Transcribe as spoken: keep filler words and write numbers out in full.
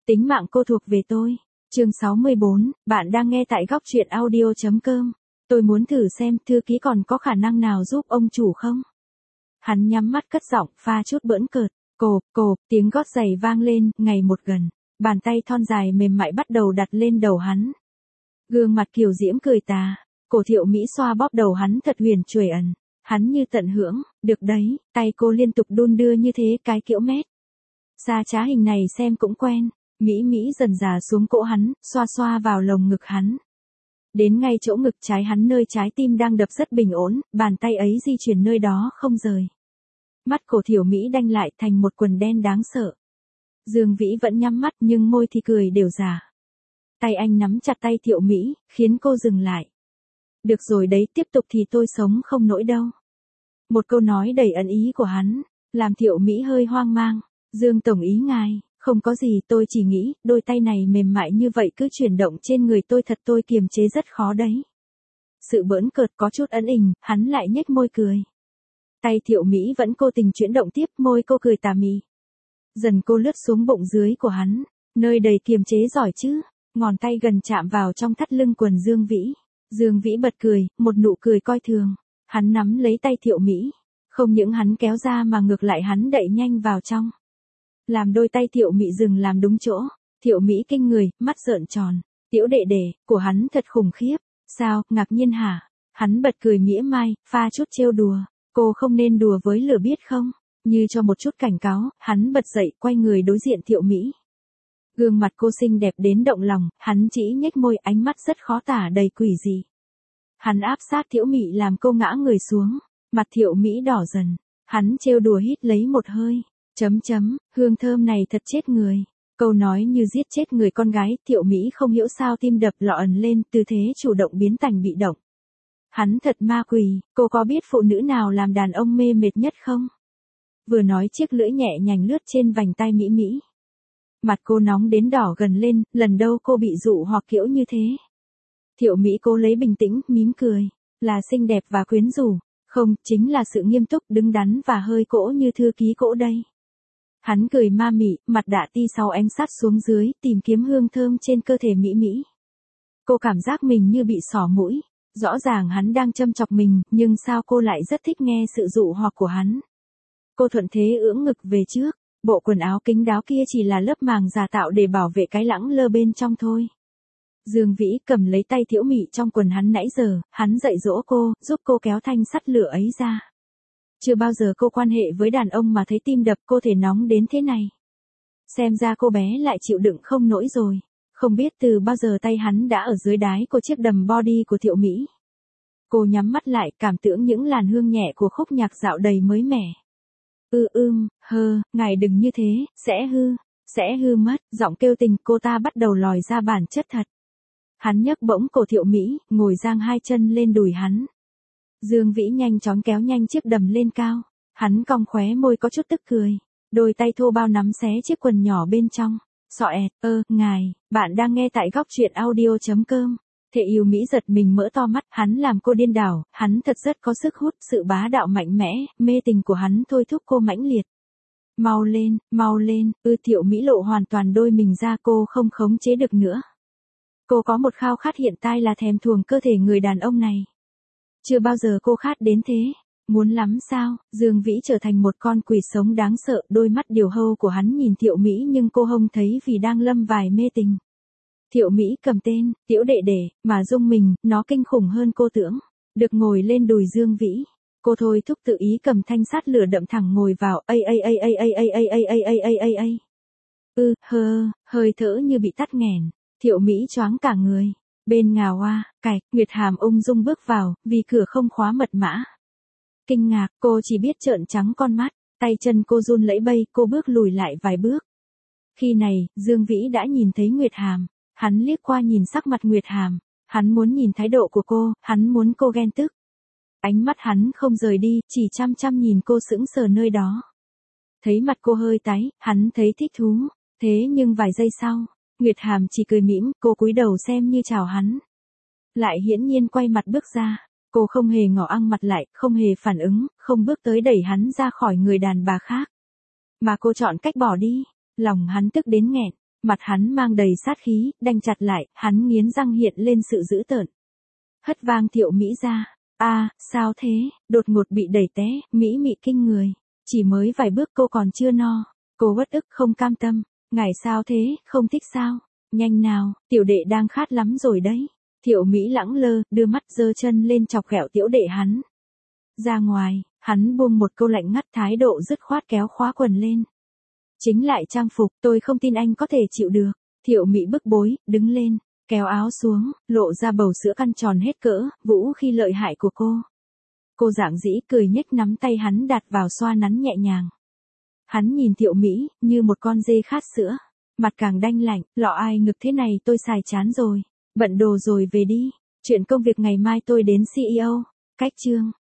Tính mạng cô thuộc về tôi. Chương sáu mươi bốn, bạn đang nghe tại góc truyện audio chấm com. Tôi muốn thử xem thư ký còn có khả năng nào giúp ông chủ không? Hắn nhắm mắt cất giọng pha chút bỡn cợt. Cộp, cộp, tiếng gót giày vang lên, ngày một gần. Bàn tay thon dài mềm mại bắt đầu đặt lên đầu hắn. Gương mặt kiều diễm cười tà. Cổ Thiệu Mỹ xoa bóp đầu hắn thật huyền chuởi ẩn. Hắn như tận hưởng, được đấy, tay cô liên tục đun đưa như thế cái kiễu mét. Xa trá hình này xem cũng quen. Mỹ Mỹ dần dà xuống cỗ hắn, xoa xoa vào lồng ngực hắn. Đến ngay chỗ ngực trái hắn nơi trái tim đang đập rất bình ổn, bàn tay ấy di chuyển nơi đó không rời. Mắt Cổ Thiểu Mỹ đanh lại thành một quần đen đáng sợ. Dương Vĩ vẫn nhắm mắt nhưng môi thì cười đều giả. Tay anh nắm chặt tay Thiệu Mỹ, khiến cô dừng lại. Được rồi đấy, tiếp tục thì tôi sống không nổi đâu. Một câu nói đầy ẩn ý của hắn, làm Thiệu Mỹ hơi hoang mang. Dương tổng ý ngài, không có gì, tôi chỉ nghĩ, đôi tay này mềm mại như vậy cứ chuyển động trên người tôi thật tôi kiềm chế rất khó đấy. Sự bỡn cợt có chút ẩn ình, hắn lại nhếch môi cười. Tay Thiệu Mỹ vẫn cố tình chuyển động tiếp, môi cô cười tà mị. Dần cô lướt xuống bụng dưới của hắn, nơi đầy kiềm chế giỏi chứ, ngón tay gần chạm vào trong thắt lưng quần Dương Vĩ. Dương Vĩ bật cười, một nụ cười coi thường. Hắn nắm lấy tay Thiệu Mỹ, không những hắn kéo ra mà ngược lại hắn đẩy nhanh vào trong. Làm đôi tay Thiệu Mỹ dừng làm đúng chỗ. Thiệu Mỹ kinh người, mắt trợn tròn. Tiểu đệ đệ, của hắn thật khủng khiếp. Sao, ngạc nhiên hả? Hắn bật cười mỉa mai, pha chút trêu đùa. Cô không nên đùa với lửa biết không? Như cho một chút cảnh cáo, hắn bật dậy quay người đối diện Thiệu Mỹ. Gương mặt cô xinh đẹp đến động lòng, hắn chỉ nhếch môi, ánh mắt rất khó tả đầy quỷ dị. Hắn áp sát Thiệu Mỹ làm cô ngã người xuống. Mặt Thiệu Mỹ đỏ dần. Hắn trêu đùa hít lấy một hơi. Chấm chấm, hương thơm này thật chết người. Câu nói như giết chết người con gái, Thiệu Mỹ không hiểu sao tim đập lọ ẩn lên, tư thế chủ động biến thành bị động. Hắn thật ma quỷ, cô có biết phụ nữ nào làm đàn ông mê mệt nhất không? Vừa nói chiếc lưỡi nhẹ nhàng lướt trên vành tai Mỹ Mỹ. Mặt cô nóng đến đỏ gần lên, lần đâu cô bị dụ hoặc kiểu như thế. Thiệu Mỹ cố lấy bình tĩnh, mím cười. Là xinh đẹp và quyến rũ. Không, chính là sự nghiêm túc, đứng đắn và hơi cỗ như thư ký cỗ đây. Hắn cười ma mị, mặt đạ ti sau ánh sát xuống dưới, tìm kiếm hương thơm trên cơ thể Mỹ Mỹ. Cô cảm giác mình như bị xỏ mũi. Rõ ràng hắn đang châm chọc mình, nhưng sao cô lại rất thích nghe sự dụ hoặc của hắn. Cô thuận thế ưỡng ngực về trước, bộ quần áo kín đáo kia chỉ là lớp màng giả tạo để bảo vệ cái lẳng lơ bên trong thôi. Dương Vĩ cầm lấy tay Thiệu Mỹ trong quần hắn nãy giờ, hắn dạy dỗ cô, giúp cô kéo thanh sắt lửa ấy ra. Chưa bao giờ cô quan hệ với đàn ông mà thấy tim đập cô thể nóng đến thế này. Xem ra cô bé lại chịu đựng không nổi rồi. Không biết từ bao giờ tay hắn đã ở dưới đáy của chiếc đầm body của Thiệu Mỹ. Cô nhắm mắt lại, cảm tưởng những làn hương nhẹ của khúc nhạc dạo đầy mới mẻ. Ư ưm, hơ, ngài đừng như thế, sẽ hư, sẽ hư mất. Giọng kêu tình cô ta bắt đầu lòi ra bản chất thật. Hắn nhấc bỗng cổ Thiệu Mỹ, ngồi giang hai chân lên đùi hắn. Dương Vĩ nhanh chóng kéo nhanh chiếc đầm lên cao. Hắn cong khóe môi có chút tức cười. Đôi tay thô bao nắm xé chiếc quần nhỏ bên trong. Sọ ẹt, ơ, ngài, bạn đang nghe tại góc truyện audio chấm com. Thệ yêu Mỹ giật mình mở to mắt, hắn làm cô điên đảo, hắn thật rất có sức hút, sự bá đạo mạnh mẽ, mê tình của hắn thôi thúc cô mãnh liệt. Mau lên, mau lên, ư Thiệu Mỹ lộ hoàn toàn đôi mình ra cô không khống chế được nữa. Cô có một khao khát hiện tại là thèm thuồng cơ thể người đàn ông này. Chưa bao giờ cô khát đến thế. Muốn lắm sao? Dương Vĩ trở thành một con quỷ sống đáng sợ, đôi mắt điều hâu của hắn nhìn Thiệu Mỹ nhưng cô không thấy vì đang lâm vài mê tình. Thiệu Mỹ cầm tên, tiểu đệ đệ, mà dung mình, nó kinh khủng hơn cô tưởng. Được ngồi lên đùi Dương Vĩ. Cô thôi thúc tự ý cầm thanh sắt lửa đậm thẳng ngồi vào, ây ây ây ây ây ây ây ây ây ây ây ây ây. Ư, hơ, hơi thở như bị tắt nghẹn. Thiệu Mỹ choáng cả người. Bên ngà hoa, cạch, Nguyệt Hàm ung dung bước vào, vì cửa không khóa mật mã. Kinh ngạc, cô chỉ biết trợn trắng con mắt, tay chân cô run lẫy bẫy, cô bước lùi lại vài bước. Khi này, Dương Vĩ đã nhìn thấy Nguyệt Hàm, hắn liếc qua nhìn sắc mặt Nguyệt Hàm, hắn muốn nhìn thái độ của cô, hắn muốn cô ghen tức. Ánh mắt hắn không rời đi, chỉ chăm chăm nhìn cô sững sờ nơi đó. Thấy mặt cô hơi tái, hắn thấy thích thú, thế nhưng vài giây sau, Nguyệt Hàm chỉ cười mỉm, cô cúi đầu xem như chào hắn. Lại hiển nhiên quay mặt bước ra. Cô không hề ngỏ ăng mặt lại, không hề phản ứng, không bước tới đẩy hắn ra khỏi người đàn bà khác. Mà cô chọn cách bỏ đi, lòng hắn tức đến nghẹn. Mặt hắn mang đầy sát khí, đanh chặt lại, hắn nghiến răng hiện lên sự dữ tợn. Hất vang Thiệu Mỹ ra. A, sao thế, đột ngột bị đẩy té, Mỹ mị kinh người. Chỉ mới vài bước cô còn chưa no. Cô uất ức không cam tâm. Ngài sao thế, không thích sao? Nhanh nào, tiểu đệ đang khát lắm rồi đấy. Thiệu Mỹ lẳng lơ, đưa mắt giơ chân lên chọc ghẹo tiểu đệ hắn. Ra ngoài, hắn buông một câu lạnh ngắt, thái độ dứt khoát kéo khóa quần lên. Chính lại trang phục, tôi không tin anh có thể chịu được. Thiệu Mỹ bức bối, đứng lên, kéo áo xuống, lộ ra bầu sữa căn tròn hết cỡ, vũ khí lợi hại của cô. Cô dạng dĩ cười nhếch, nắm tay hắn đặt vào xoa nắn nhẹ nhàng. Hắn nhìn Thiệu Mỹ, như một con dê khát sữa. Mặt càng đanh lạnh, lọ ai ngực thế này tôi xài chán rồi. Bận đồ rồi về đi. Chuyện công việc ngày mai tôi đến xê e ô. Cách chương.